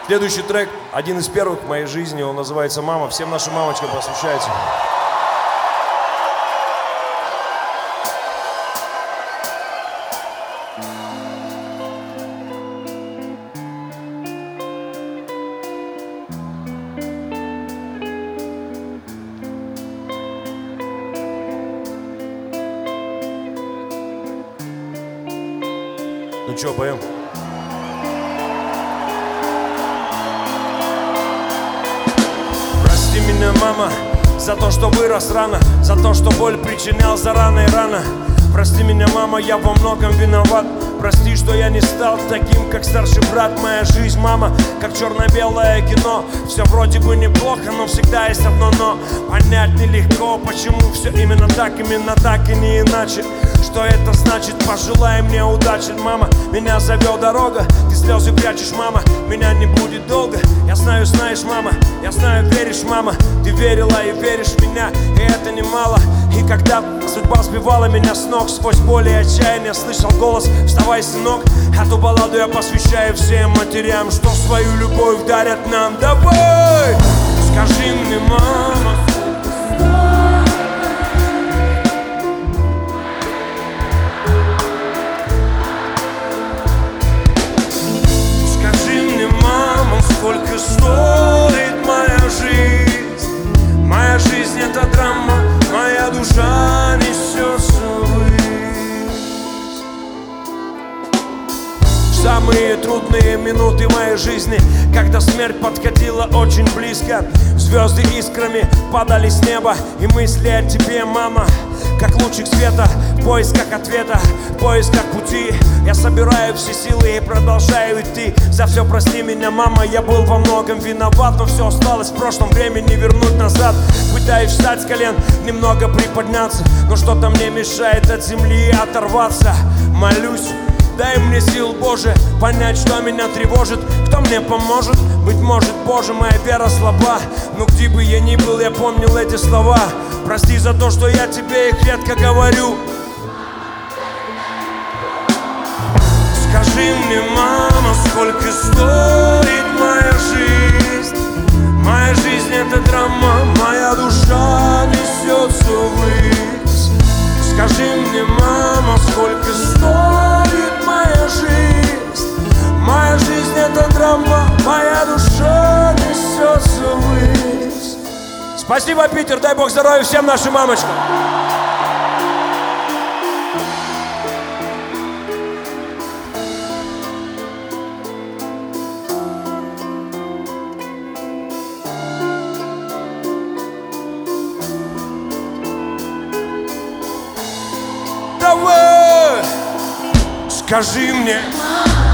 Следующий трек, один из первых в моей жизни, он называется «Мама». Всем нашим мамочкам посвящается. Ну чё, поем? Прости меня, мама, за то, что вырос рано, за то, что боль причинял зарано и рано. Прости меня, мама, я во многом виноват. Прости, что я не стал таким, как старший брат. Моя жизнь, мама, как черно-белое кино. Все вроде бы неплохо, но всегда есть одно но. Понять нелегко, почему все именно так и не иначе. Что это значит? Пожелай мне удачи, мама. Меня зовет дорога, ты слезы прячешь, мама. Меня не будет долго. Я знаю, знаешь, мама. Я знаю, веришь, мама. Ты верила и веришь в меня, и это немало. И когда судьба сбивала меня с ног, сквозь боль и отчаяние слышал голос: вставай, сынок. Эту балладу я посвящаю всем матерям, что свою любовь дарят нам. Давай, скажи мне, мама. Сколько стоит моя жизнь? Моя жизнь — это драма, моя душа несется ввысь. В самые трудные минуты моей жизни, когда смерть подходила очень близко, звезды искрами падали с неба, и мысли о тебе, мама, как лучик света, в поисках ответа, в поисках пути. Я собираю все силы и продолжаю идти. За все прости меня, мама, я был во многом виноват, но все осталось в прошлом, время не вернуть назад. Пытаюсь встать с колен, немного приподняться, но что-то мне мешает от земли оторваться. Молюсь, дай мне сил, Боже, понять, что меня тревожит. Кто мне поможет? Быть может, Боже, моя вера слаба, но где бы я ни был, я помнил эти слова. Прости за то, что я тебе их редко говорю. Скажи мне, мама, сколько стоит моя жизнь? Моя жизнь — это драма, моя душа несется ввысь. Скажи мне, мама, сколько стоит моя жизнь? Моя жизнь — это драма, моя душа несется ввысь. Спасибо, Питер, дай Бог здоровья всем нашим мамочкам. Давай, скажи мне.